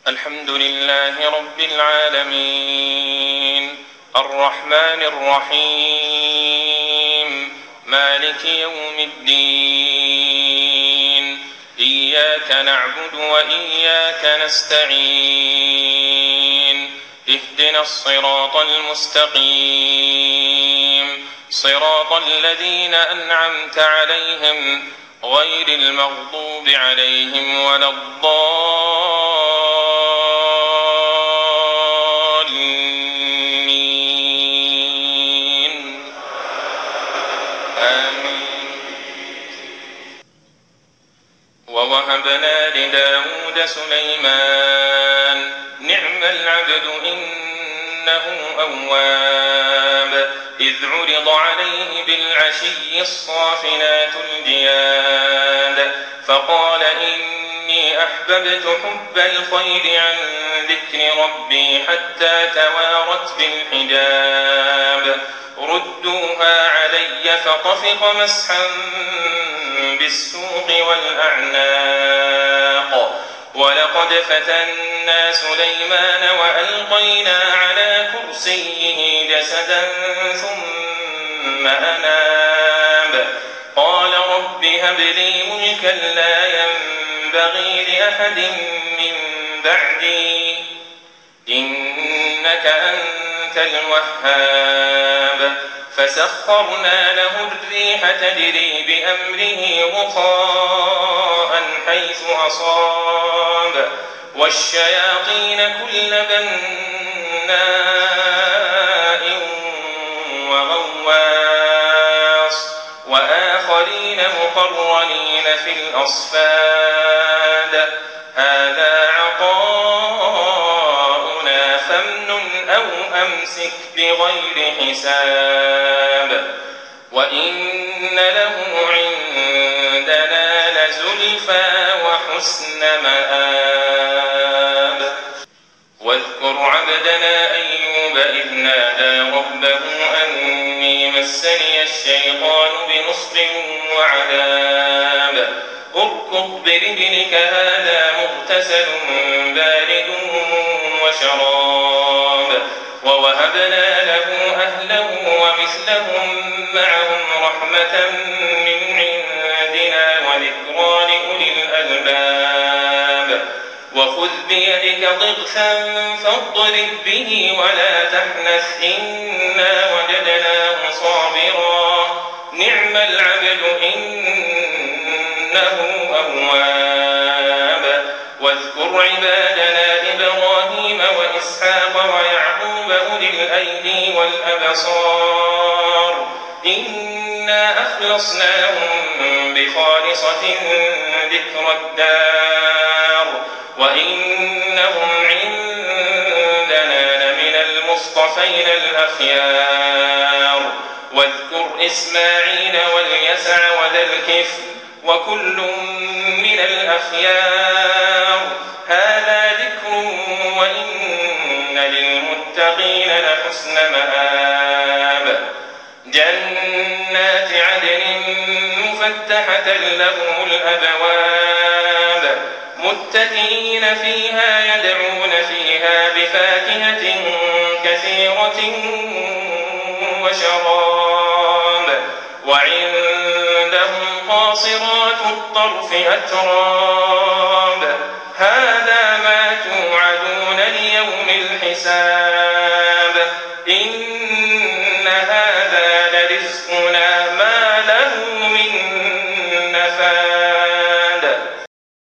الحمد لله رب العالمين الرحمن الرحيم مالك يوم الدين إياك نعبد وإياك نستعين اهدنا الصراط المستقيم صراط الذين أنعمت عليهم غير المغضوب عليهم ولا الضالين آمين. ووهبنا لداود سليمان نعم العبد إنه أواب إذ عرض عليه بالعشي الصافنات الجياد فقال إني أحببت حب الخير عن ذكر ربي حتى توارت بالحجاب ردوها علي فطفق مسحا بالسوق والأعناق ولقد فتنا سليمان وألقينا على كرسيه جسدا ثم أناب قال رب هب لي ملكا لا ينبغي لأحد من بعدي إنك أنت الوهاب فسخرنا له الريح تجري بأمره رخاء حيث أصاب والشياطين كل بناء وغواص وآخرين مقرنين في الأصفاد هذا عطاؤنا فامنن أو أمسك بغير حساب وإن له عندنا لزلفى وحسن مآب واذكر عبدنا أيوب إذ نادى ربه أني مسني الشيطان بنصب وعذاب اركض برجلك هذا مغتسل بارد وشراب ووهبنا له أهله ومثلهم معهم رحمة من عندنا وذكرى لأولي الألباب وخذ بيدك ضغثا فاضرب به ولا تحنث إنا وجدناه صابرا نعم العبد إنه أواب واذكر عبادنا إبراهيم وإسحاق ويعقوب أولي الأيدي والأبصار إنا أخلصناهم بخالصة ذكر الدار وإنهم عندنا لمن المصطفين الأخيار واذكر إسماعيل واليسع وذا الكفل وكل من الأخيار هذا ذكر وإن للمتقين لحسن مآب جنات عدن مفتحة لهم الأبواب متكئين فيها يدعون فيها بفاكهة كثيرة وشراب وعندهم قاصرات الطرف أتراب هذا ما توعدون ليوم الحساب إن هذا لرزقنا ما